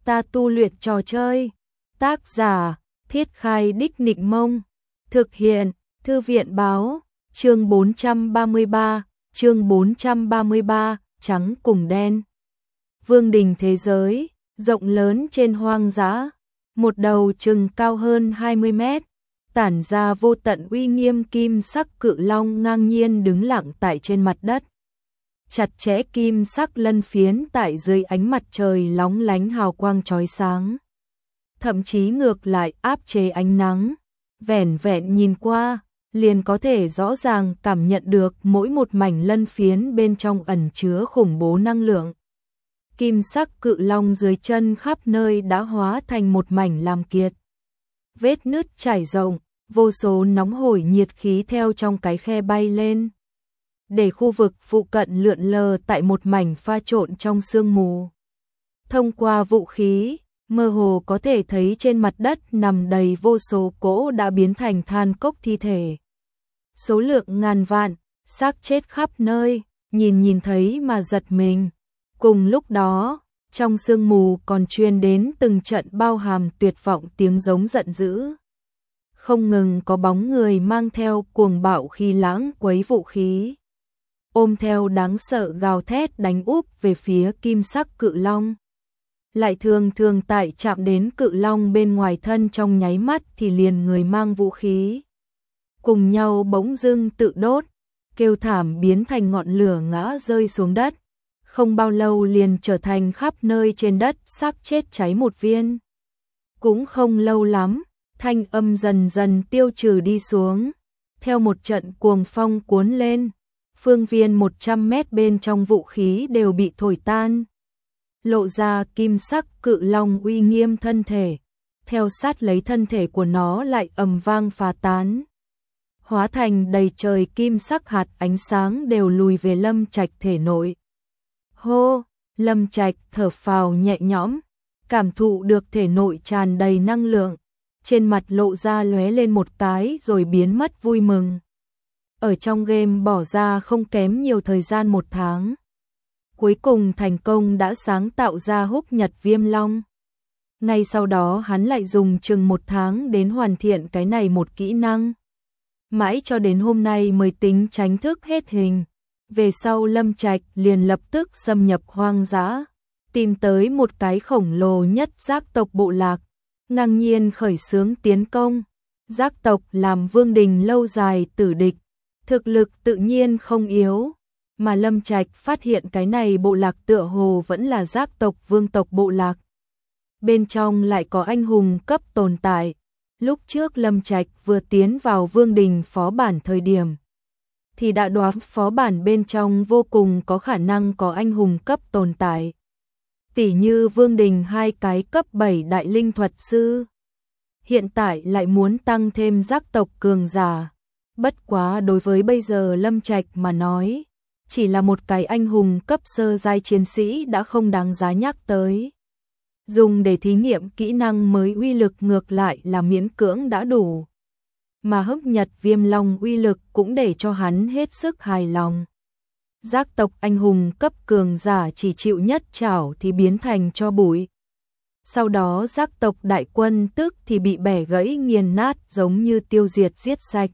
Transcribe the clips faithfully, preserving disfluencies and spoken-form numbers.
ta tu luyện trò chơi. Tác giả, Thiết Khai Đích Nịnh Mông. Thực hiện, Thư viện Báo. Chương bốn trăm ba mươi ba, chương bốn trăm ba mươi ba, trắng cùng đen. Vương đình thế giới, rộng lớn trên hoang dã, một đầu chừng cao hơn hai mươi mét, tản ra vô tận uy nghiêm kim sắc cự long ngang nhiên đứng lặng tại trên mặt đất. Chặt chẽ kim sắc lân phiến tại dưới ánh mặt trời lóng lánh hào quang chói sáng. Thậm chí ngược lại áp chế ánh nắng, vẻn vẹn nhìn qua, liền có thể rõ ràng cảm nhận được mỗi một mảnh lân phiến bên trong ẩn chứa khủng bố năng lượng. Kim sắc cự long dưới chân khắp nơi đã hóa thành một mảnh làm kiệt. Vết nứt trải rộng, vô số nóng hổi nhiệt khí theo trong cái khe bay lên. Để khu vực phụ cận lượn lờ tại một mảnh pha trộn trong sương mù. Thông qua vũ khí, mơ hồ có thể thấy trên mặt đất nằm đầy vô số cỗ đã biến thành than cốc thi thể. Số lượng ngàn vạn, xác chết khắp nơi, nhìn nhìn thấy mà giật mình. Cùng lúc đó, trong sương mù còn truyền đến từng trận bao hàm tuyệt vọng tiếng giống giận dữ. Không ngừng có bóng người mang theo cuồng bạo khí lãng quấy vũ khí, ôm theo đáng sợ gào thét đánh úp về phía kim sắc cự long. Lại thường thường tại chạm đến cự long bên ngoài thân trong nháy mắt thì liền người mang vũ khí cùng nhau bỗng dưng tự đốt, kêu thảm biến thành ngọn lửa ngã rơi xuống đất. Không bao lâu liền trở thành khắp nơi trên đất xác chết cháy một viên. Cũng không lâu lắm, thanh âm dần dần tiêu trừ đi xuống, theo một trận cuồng phong cuốn lên, phương viên một trăm mét bên trong vũ khí đều bị thổi tan. Lộ ra kim sắc cự long uy nghiêm thân thể, theo sát lấy thân thể của nó lại ầm vang phá tán. Hóa thành đầy trời kim sắc hạt ánh sáng đều lùi về Lâm Trạch thể nội. Hô, Lâm Trạch thở phào nhẹ nhõm, cảm thụ được thể nội tràn đầy năng lượng, trên mặt lộ ra lóe lên một cái rồi biến mất vui mừng. Ở trong game bỏ ra không kém nhiều thời gian một tháng. Cuối cùng thành công đã sáng tạo ra húc nhật viêm long. Ngay sau đó hắn lại dùng chừng một tháng đến hoàn thiện cái này một kỹ năng. Mãi cho đến hôm nay mới tính tránh thức hết hình. Về sau Lâm Trạch liền lập tức xâm nhập hoang dã, tìm tới một cái khổng lồ nhất giác tộc bộ lạc, ngang nhiên khởi xướng tiến công. Giác tộc làm vương đình lâu dài tử địch, thực lực tự nhiên không yếu, mà Lâm Trạch phát hiện cái này bộ lạc tựa hồ vẫn là giác tộc vương tộc bộ lạc. Bên trong lại có anh hùng cấp tồn tại. Lúc trước Lâm Trạch vừa tiến vào vương đình phó bản thời điểm, thì đã đoán phó bản bên trong vô cùng có khả năng có anh hùng cấp tồn tại. Tỉ như vương đình hai cái cấp bảy đại linh thuật sư. Hiện tại lại muốn tăng thêm giác tộc cường giả. Bất quá đối với bây giờ Lâm Trạch mà nói, chỉ là một cái anh hùng cấp sơ giai chiến sĩ đã không đáng giá nhắc tới. Dùng để thí nghiệm kỹ năng mới uy lực ngược lại là miễn cưỡng đã đủ. Mà húc nhật viêm long uy lực cũng để cho hắn hết sức hài lòng. Giác tộc anh hùng cấp cường giả chỉ chịu nhất chảo thì biến thành cho bụi. Sau đó giác tộc đại quân tức thì bị bẻ gãy nghiền nát giống như tiêu diệt giết sạch.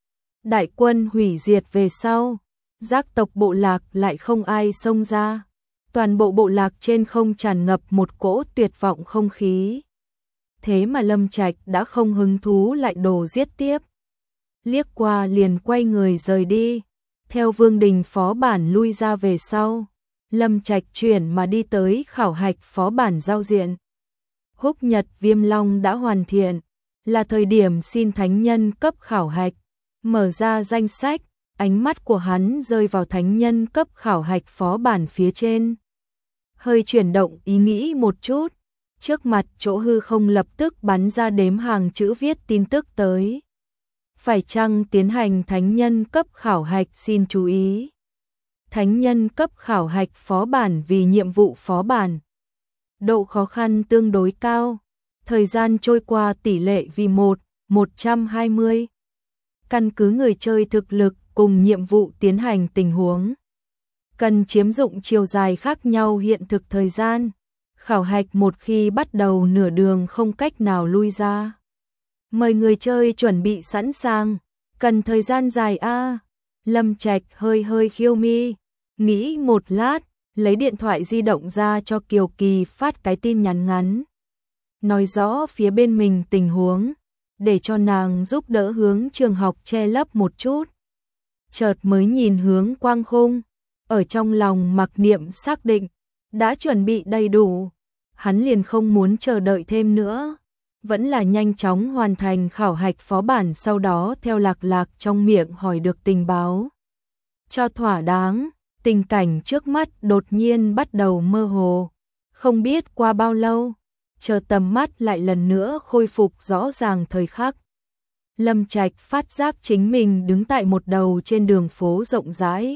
Đại quân hủy diệt về sau, giác tộc bộ lạc lại không ai xông ra. Toàn bộ bộ lạc trên không tràn ngập một cỗ tuyệt vọng không khí. Thế mà Lâm Trạch đã không hứng thú lại đồ giết tiếp. Liếc qua liền quay người rời đi. Theo vương đình phó bản lui ra về sau, Lâm Trạch chuyển mà đi tới khảo hạch phó bản giao diện. Húc nhật viêm long đã hoàn thiện, là thời điểm xin thánh nhân cấp khảo hạch. Mở ra danh sách, ánh mắt của hắn rơi vào thánh nhân cấp khảo hạch phó bản phía trên. Hơi chuyển động ý nghĩ một chút, trước mặt chỗ hư không lập tức bắn ra đếm hàng chữ viết tin tức tới. Phải chăng tiến hành thánh nhân cấp khảo hạch xin chú ý. Thánh nhân cấp khảo hạch phó bản vì nhiệm vụ phó bản. Độ khó khăn tương đối cao, thời gian trôi qua tỷ lệ vì một, một trăm hai mươi. Căn cứ người chơi thực lực cùng nhiệm vụ tiến hành tình huống. Cần chiếm dụng chiều dài khác nhau hiện thực thời gian. Khảo hạch một khi bắt đầu nửa đường không cách nào lui ra. Mời người chơi chuẩn bị sẵn sàng, cần thời gian dài a. À. Lâm Trạch hơi hơi khiêu mi, nghĩ một lát, lấy điện thoại di động ra cho Kiều Kỳ phát cái tin nhắn ngắn. Nói rõ phía bên mình tình huống, để cho nàng giúp đỡ hướng trường học che lấp một chút. Chợt mới nhìn hướng Quang Khung, ở trong lòng mặc niệm xác định, đã chuẩn bị đầy đủ. Hắn liền không muốn chờ đợi thêm nữa, vẫn là nhanh chóng hoàn thành khảo hạch phó bản, sau đó theo Lạc Lạc trong miệng hỏi được tình báo. Cho thỏa đáng, tình cảnh trước mắt đột nhiên bắt đầu mơ hồ. Không biết qua bao lâu, chờ tầm mắt lại lần nữa khôi phục rõ ràng thời khắc. Lâm Trạch phát giác chính mình đứng tại một đầu trên đường phố rộng rãi.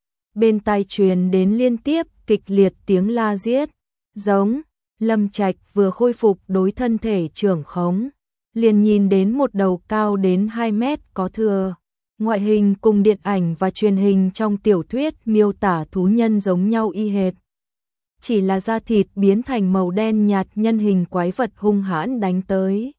Bên tai truyền đến liên tiếp kịch liệt tiếng la giết, giống. Lâm Trạch vừa khôi phục đối thân thể trưởng khống, liền nhìn đến một đầu cao đến hai mét có thừa. Ngoại hình cùng điện ảnh và truyền hình trong tiểu thuyết miêu tả thú nhân giống nhau y hệt. Chỉ là da thịt biến thành màu đen nhạt, nhân hình quái vật hung hãn đánh tới.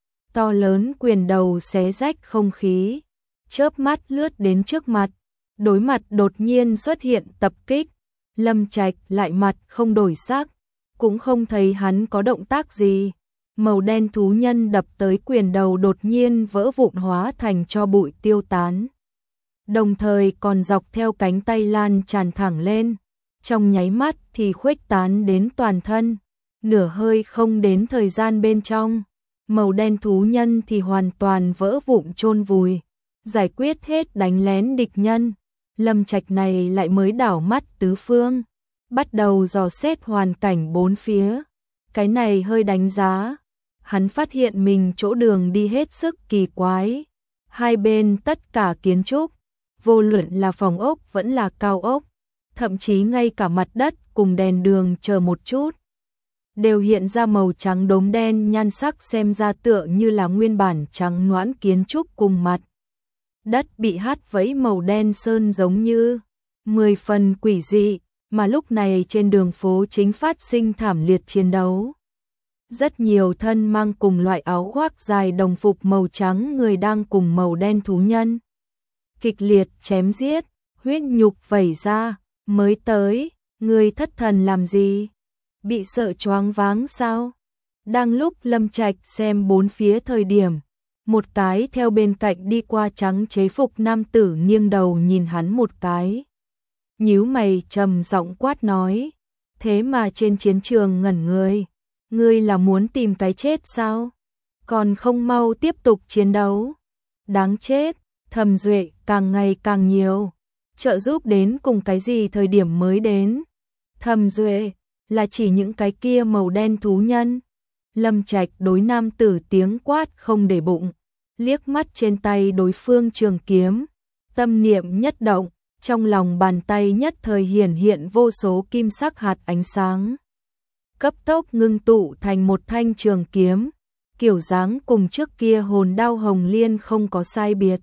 To lớn quyền đầu xé rách không khí, chớp mắt lướt đến trước mặt, đối mặt đột nhiên xuất hiện tập kích. Lâm Trạch lại mặt không đổi sắc, cũng không thấy hắn có động tác gì. Màu đen thú nhân đập tới quyền đầu đột nhiên vỡ vụn hóa thành tro bụi tiêu tán. Đồng thời còn dọc theo cánh tay lan tràn thẳng lên, trong nháy mắt thì khuếch tán đến toàn thân. Nửa hơi không đến thời gian bên trong, màu đen thú nhân thì hoàn toàn vỡ vụn chôn vùi, giải quyết hết đánh lén địch nhân. Lâm Trạch này lại mới đảo mắt tứ phương, bắt đầu dò xét hoàn cảnh bốn phía. Cái này hơi đánh giá, hắn phát hiện mình chỗ đường đi hết sức kỳ quái. Hai bên tất cả kiến trúc, vô luận là phòng ốc vẫn là cao ốc, thậm chí ngay cả mặt đất cùng đèn đường chờ một chút, đều hiện ra màu trắng đốm đen, nhan sắc xem ra tựa như là nguyên bản trắng nõn kiến trúc cùng mặt. Đất bị hắt vẫy màu đen sơn giống như mười phần quỷ dị, mà lúc này trên đường phố chính phát sinh thảm liệt chiến đấu. Rất nhiều thân mang cùng loại áo khoác dài đồng phục màu trắng người đang cùng màu đen thú nhân kịch liệt chém giết, huyết nhục vẩy ra. Mới tới, người thất thần làm gì? Bị sợ choáng váng sao? Đang lúc Lâm Trạch xem bốn phía thời điểm, một cái theo bên cạnh đi qua trắng chế phục nam tử nghiêng đầu nhìn hắn một cái. Nhíu mày trầm giọng quát nói, thế mà trên chiến trường ngẩn người, ngươi là muốn tìm cái chết sao? Còn không mau tiếp tục chiến đấu. Đáng chết, Thẩm Duệ càng ngày càng nhiều, trợ giúp đến cùng cái gì thời điểm mới đến? Thẩm Duệ là chỉ những cái kia màu đen thú nhân. Lâm Trạch đối nam tử tiếng quát không để bụng, liếc mắt trên tay đối phương trường kiếm, tâm niệm nhất động, trong lòng bàn tay nhất thời hiển hiện vô số kim sắc hạt ánh sáng, cấp tốc ngưng tụ thành một thanh trường kiếm, kiểu dáng cùng trước kia hồn đao hồng liên không có sai biệt.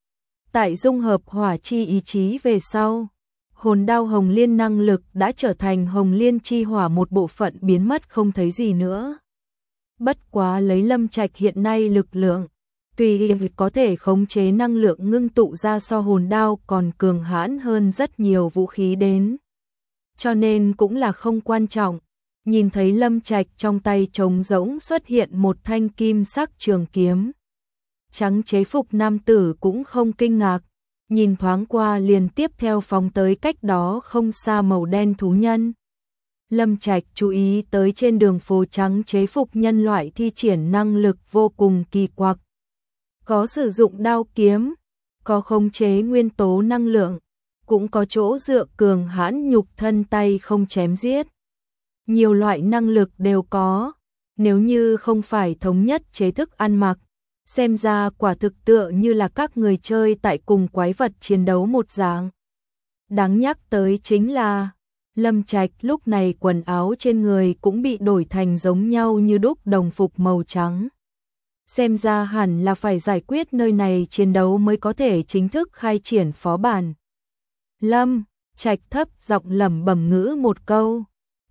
Tại dung hợp hỏa chi ý chí về sau, hồn đao hồng liên năng lực đã trở thành hồng liên chi hỏa một bộ phận biến mất không thấy gì nữa. Bất quá lấy Lâm Trạch hiện nay lực lượng, tùy có thể khống chế năng lượng ngưng tụ ra so hồn đao còn cường hãn hơn rất nhiều vũ khí đến. Cho nên cũng là không quan trọng. Nhìn thấy Lâm Trạch trong tay trống rỗng xuất hiện một thanh kim sắc trường kiếm, trắng chế phục nam tử cũng không kinh ngạc, nhìn thoáng qua liền tiếp theo phóng tới cách đó không xa màu đen thú nhân. Lâm Trạch chú ý tới trên đường phố trắng chế phục nhân loại thi triển năng lực vô cùng kỳ quặc. Có sử dụng đao kiếm, có khống chế nguyên tố năng lượng, cũng có chỗ dựa cường hãn nhục thân tay không chém giết. Nhiều loại năng lực đều có, nếu như không phải thống nhất chế thức ăn mặc, xem ra quả thực tựa như là các người chơi tại cùng quái vật chiến đấu một dạng. Đáng nhắc tới chính là, Lâm Trạch lúc này quần áo trên người cũng bị đổi thành giống nhau như đúc đồng phục màu trắng. Xem ra hẳn là phải giải quyết nơi này chiến đấu mới có thể chính thức khai triển phó bản. Lâm Trạch thấp giọng lẩm bẩm ngữ một câu,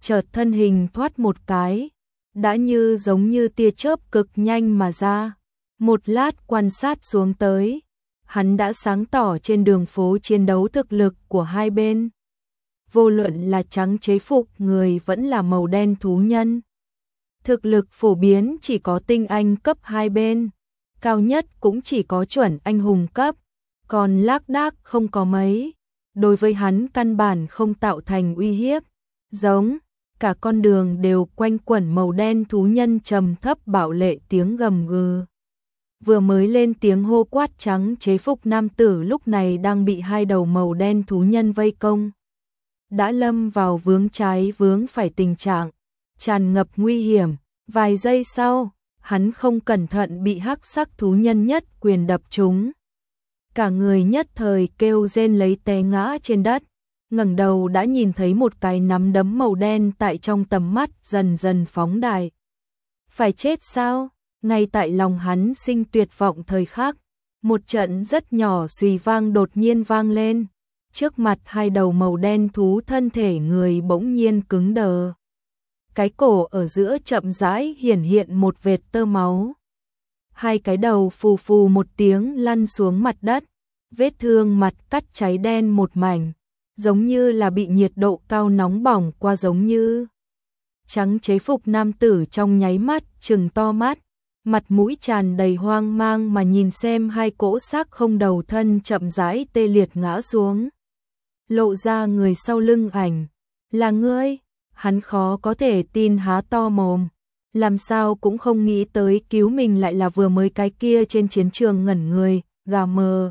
chợt thân hình thoát một cái, đã như giống như tia chớp cực nhanh mà ra. Một lát quan sát xuống tới, hắn đã sáng tỏ trên đường phố chiến đấu thực lực của hai bên. Vô luận là trắng chế phục người vẫn là màu đen thú nhân. Thực lực phổ biến chỉ có tinh anh cấp hai bên, cao nhất cũng chỉ có chuẩn anh hùng cấp, còn lác đác không có mấy. Đối với hắn căn bản không tạo thành uy hiếp, giống cả con đường đều quanh quẩn màu đen thú nhân trầm thấp bạo lệ tiếng gầm gừ. Vừa mới lên tiếng hô quát trắng chế phục nam tử lúc này đang bị hai đầu màu đen thú nhân vây công. Đã lâm vào vướng trái vướng phải tình trạng, tràn ngập nguy hiểm. Vài giây sau, hắn không cẩn thận bị hắc sắc thú nhân nhất quyền đập trúng. Cả người nhất thời kêu rên lấy té ngã trên đất, ngẩng đầu đã nhìn thấy một cái nắm đấm màu đen tại trong tầm mắt dần dần phóng đại. Phải chết sao? Ngay tại lòng hắn sinh tuyệt vọng thời khắc, một trận rất nhỏ xùy vang đột nhiên vang lên. Trước mặt hai đầu màu đen thú thân thể người bỗng nhiên cứng đờ. Cái cổ ở giữa chậm rãi hiển hiện một vệt tơ máu. Hai cái đầu phù phù một tiếng lăn xuống mặt đất, vết thương mặt cắt cháy đen một mảnh, giống như là bị nhiệt độ cao nóng bỏng qua giống như. Trắng chế phục nam tử trong nháy mắt trừng to mắt, mặt mũi tràn đầy hoang mang mà nhìn xem hai cỗ xác không đầu thân chậm rãi tê liệt ngã xuống. Lộ ra người sau lưng ảnh, là ngươi. Hắn khó có thể tin há to mồm, làm sao cũng không nghĩ tới cứu mình lại là vừa mới cái kia trên chiến trường ngẩn người, gà mờ.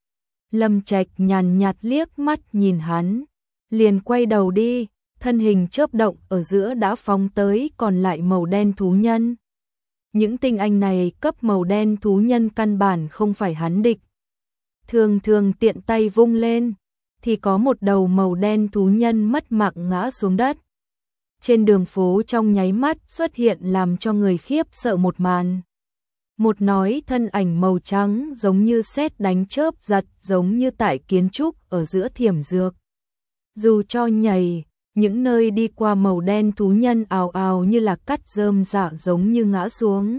Lâm Trạch nhàn nhạt liếc mắt nhìn hắn, liền quay đầu đi, thân hình chớp động ở giữa đã phóng tới còn lại màu đen thú nhân. Những tinh anh này cấp màu đen thú nhân căn bản không phải hắn địch. Thường thường tiện tay vung lên, thì có một đầu màu đen thú nhân mất mạng ngã xuống đất. Trên đường phố trong nháy mắt xuất hiện làm cho người khiếp sợ một màn. Một nói thân ảnh màu trắng giống như sét đánh chớp giật, giống như tại kiến trúc ở giữa thiểm dược. Dù cho nhảy, những nơi đi qua màu đen thú nhân ào ào như là cắt rơm rạ giống như ngã xuống.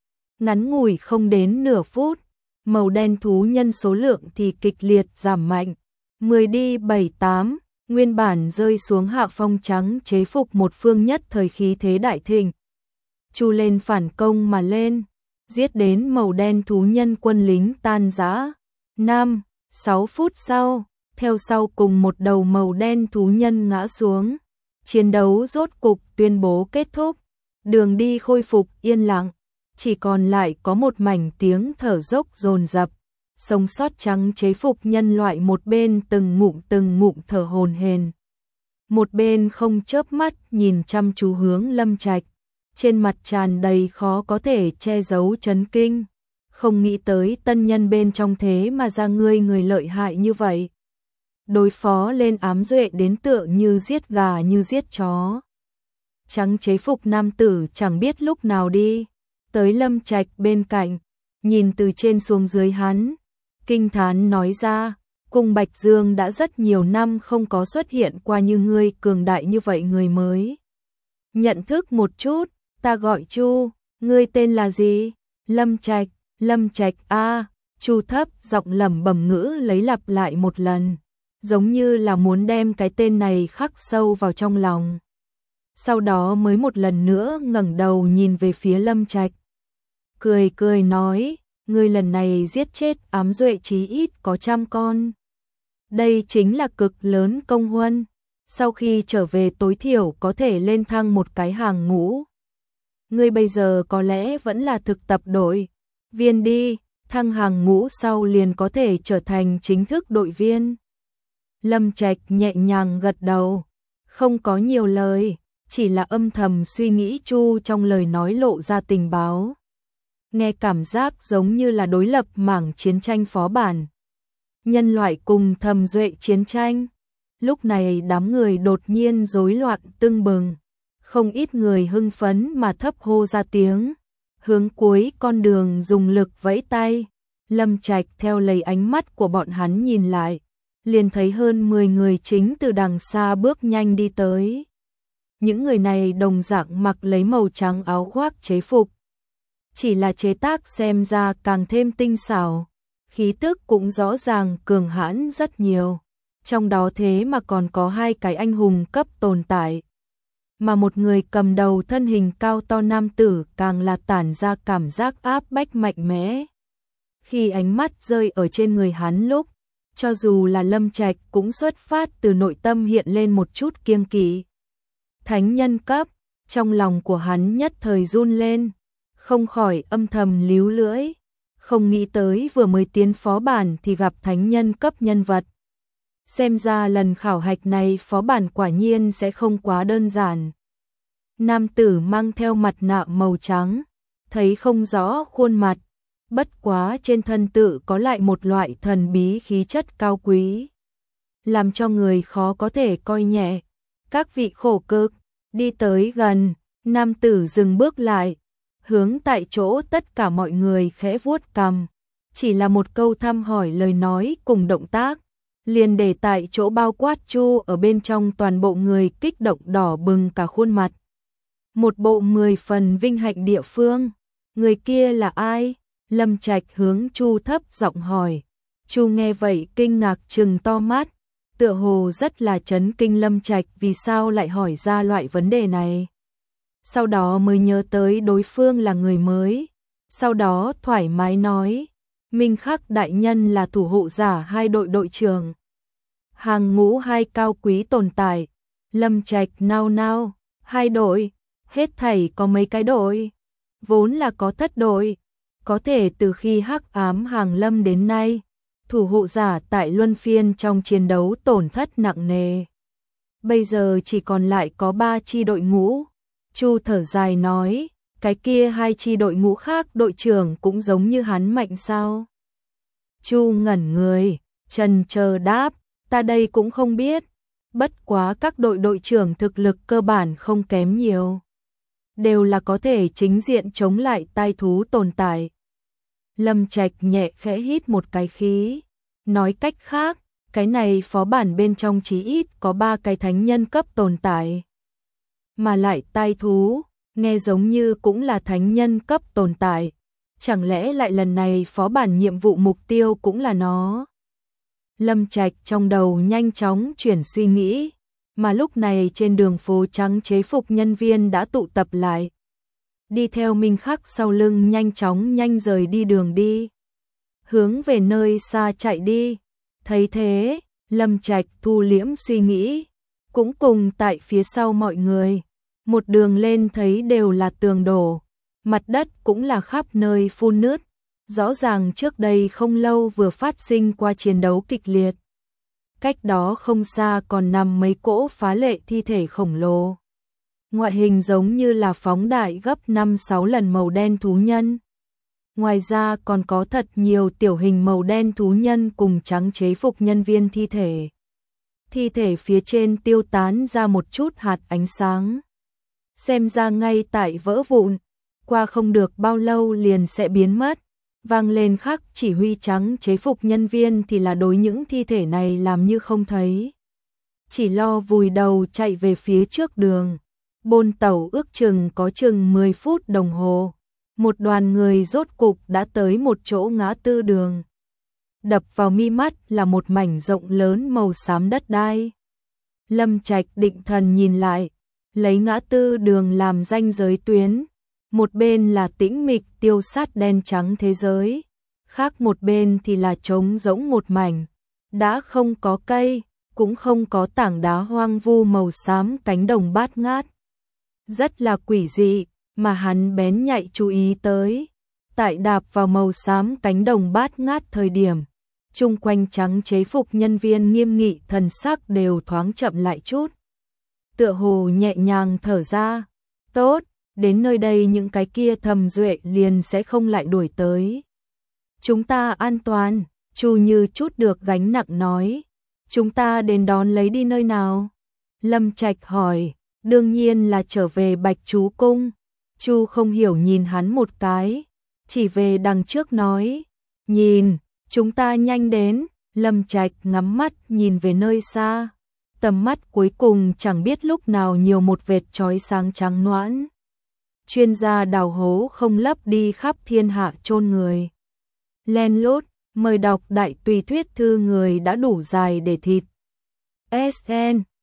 Ngắn ngủi không đến nửa phút, màu đen thú nhân số lượng thì kịch liệt giảm mạnh, mười đi bảy tám. Nguyên bản rơi xuống hạ phong trắng chế phục một phương nhất thời khí thế đại thịnh. Chu lên phản công mà lên, giết đến màu đen thú nhân quân lính tan rã. năm, sáu phút sau, theo sau cùng một đầu màu đen thú nhân ngã xuống. Chiến đấu rốt cục tuyên bố kết thúc, đường đi khôi phục yên lặng, chỉ còn lại có một mảnh tiếng thở dốc dồn dập. Sống sót trắng chế phục nhân loại một bên từng ngụm từng ngụm thở hổn hển, một bên không chớp mắt nhìn chăm chú hướng Lâm Trạch, trên mặt tràn đầy khó có thể che giấu chấn kinh, không nghĩ tới tân nhân bên trong thế mà ra ngươi người lợi hại như vậy. Đối phó lên ám duệ đến tựa như giết gà như giết chó. Trắng chế phục nam tử chẳng biết lúc nào đi tới Lâm Trạch bên cạnh, nhìn từ trên xuống dưới hắn, kinh thán nói ra, cùng Bạch Dương đã rất nhiều năm không có xuất hiện qua như ngươi cường đại như vậy người mới. Nhận thức một chút, ta gọi Chu, ngươi tên là gì? Lâm Trạch, Lâm Trạch a. Chu thấp giọng lẩm bẩm ngữ lấy lặp lại một lần, giống như là muốn đem cái tên này khắc sâu vào trong lòng. Sau đó mới một lần nữa ngẩng đầu nhìn về phía Lâm Trạch, cười cười nói, ngươi lần này giết chết ám duệ chí ít có trăm con. Đây chính là cực lớn công huân, sau khi trở về tối thiểu có thể lên thăng một cái hàng ngũ. Ngươi bây giờ có lẽ vẫn là thực tập đội viên đi, thăng hàng ngũ sau liền có thể trở thành chính thức đội viên. Lâm Trạch nhẹ nhàng gật đầu, không có nhiều lời, chỉ là âm thầm suy nghĩ Chu trong lời nói lộ ra tình báo. Nghe cảm giác giống như là đối lập mảng chiến tranh phó bản. Nhân loại cùng thầm duệ chiến tranh. Lúc này đám người đột nhiên rối loạn tưng bừng. Không ít người hưng phấn mà thấp hô ra tiếng. Hướng cuối con đường dùng lực vẫy tay. Lâm Trạch theo lấy ánh mắt của bọn hắn nhìn lại, liền thấy hơn mười người chính từ đằng xa bước nhanh đi tới. những người này đồng dạng mặc lấy màu trắng áo khoác chế phục. Chỉ là chế tác xem ra càng thêm tinh xảo, khí tức cũng rõ ràng cường hãn rất nhiều. Trong đó thế mà còn có hai cái anh hùng cấp tồn tại. Mà một người cầm đầu thân hình cao to nam tử càng là tản ra cảm giác áp bách mạnh mẽ. Khi ánh mắt rơi ở trên người hắn lúc, cho dù là Lâm Trạch cũng xuất phát từ nội tâm hiện lên một chút kiêng kỵ. Thánh nhân cấp, trong lòng của hắn nhất thời run lên, không khỏi âm thầm líu lưỡi, không nghĩ tới vừa mới tiến phó bản thì gặp thánh nhân cấp nhân vật. Xem ra lần khảo hạch này phó bản quả nhiên sẽ không quá đơn giản. Nam tử mang theo mặt nạ màu trắng, thấy không rõ khuôn mặt, bất quá trên thân tự có lại một loại thần bí khí chất cao quý, làm cho người khó có thể coi nhẹ. Các vị khổ cực, đi tới gần, nam tử dừng bước lại, hướng tại chỗ tất cả mọi người khẽ vuốt cằm, chỉ là một câu thăm hỏi lời nói cùng động tác, liền để tại chỗ bao quát Chu ở bên trong toàn bộ người kích động đỏ bừng cả khuôn mặt. Một bộ mười phần vinh hạnh địa phương, người kia là ai? Lâm Trạch hướng Chu thấp giọng hỏi. Chu nghe vậy kinh ngạc trừng to mắt, tựa hồ rất là chấn kinh Lâm Trạch vì sao lại hỏi ra loại vấn đề này. Sau đó mới nhớ tới đối phương là người mới, sau đó thoải mái nói, Minh Khắc đại nhân là thủ hộ giả hai đội đội trưởng. Hàng ngũ hai cao quý tồn tại. Lâm Trạch nao nao, hai đội, hết thảy có mấy cái đội? Vốn là có thất đội, có thể từ khi Hắc Ám hàng lâm đến nay, thủ hộ giả tại luân phiên trong chiến đấu tổn thất nặng nề. Bây giờ chỉ còn lại có ba chi đội ngũ. Chu thở dài nói, cái kia hai chi đội ngũ khác đội trưởng cũng giống như hắn mạnh sao? Chu ngẩn người, chần chờ đáp, ta đây cũng không biết, bất quá các đội đội trưởng thực lực cơ bản không kém nhiều, đều là có thể chính diện chống lại tai thú tồn tại. Lâm Trạch nhẹ khẽ hít một cái khí, nói cách khác, cái này phó bản bên trong chí ít có ba cái thánh nhân cấp tồn tại. Mà lại tai thú, nghe giống như cũng là thánh nhân cấp tồn tại, chẳng lẽ lại lần này phó bản nhiệm vụ mục tiêu cũng là nó? Lâm Trạch trong đầu nhanh chóng chuyển suy nghĩ, mà lúc này trên đường phố trắng chế phục nhân viên đã tụ tập lại. Đi theo Minh Khắc sau lưng nhanh chóng nhanh rời đi đường đi, hướng về nơi xa chạy đi. Thấy thế, Lâm Trạch thu liễm suy nghĩ, cũng cùng tại phía sau mọi người. Một đường lên thấy đều là tường đổ, mặt đất cũng là khắp nơi phun nứt. Rõ ràng trước đây không lâu vừa phát sinh qua chiến đấu kịch liệt. Cách đó không xa còn nằm mấy cỗ phá lệ thi thể khổng lồ. Ngoại hình giống như là phóng đại gấp năm sáu lần màu đen thú nhân. Ngoài ra còn có thật nhiều tiểu hình màu đen thú nhân cùng trắng chế phục nhân viên thi thể. Thi thể phía trên tiêu tán ra một chút hạt ánh sáng. Xem ra ngay tại vỡ vụn, qua không được bao lâu liền sẽ biến mất. Vang lên khắc chỉ huy trắng chế phục nhân viên thì là đối những thi thể này làm như không thấy. Chỉ lo vùi đầu chạy về phía trước đường. Bôn tàu ước chừng có chừng mười phút đồng hồ. Một đoàn người rốt cục đã tới một chỗ ngã tư đường. Đập vào mi mắt là một mảnh rộng lớn màu xám đất đai. Lâm Trạch định thần nhìn lại, lấy ngã tư đường làm ranh giới tuyến. Một bên là tĩnh mịch tiêu sát đen trắng thế giới, khác một bên thì là trống rỗng một mảnh, đã không có cây, cũng không có tảng đá hoang vu màu xám cánh đồng bát ngát. Rất là quỷ dị, mà hắn bén nhạy chú ý tới. Tại đạp vào màu xám cánh đồng bát ngát thời điểm, chung quanh trắng chế phục nhân viên nghiêm nghị thần sắc đều thoáng chậm lại chút. Tựa hồ nhẹ nhàng thở ra, tốt. Đến nơi đây những cái kia thầm duệ liền sẽ không lại đuổi tới. Chúng ta an toàn, Chu như chút được gánh nặng nói. Chúng ta đến đón lấy đi nơi nào? Lâm Trạch hỏi, đương nhiên là trở về Bạch Chú Cung. Chu không hiểu nhìn hắn một cái, chỉ về đằng trước nói. Nhìn, chúng ta nhanh đến. Lâm Trạch ngắm mắt nhìn về nơi xa. tầm mắt cuối cùng chẳng biết lúc nào nhiều một vệt chói sáng trắng noãn. Chuyên gia đào hố không lấp đi khắp thiên hạ chôn người. Len lút, mời đọc đại tùy thuyết thư người đã đủ dài để thịt. ét en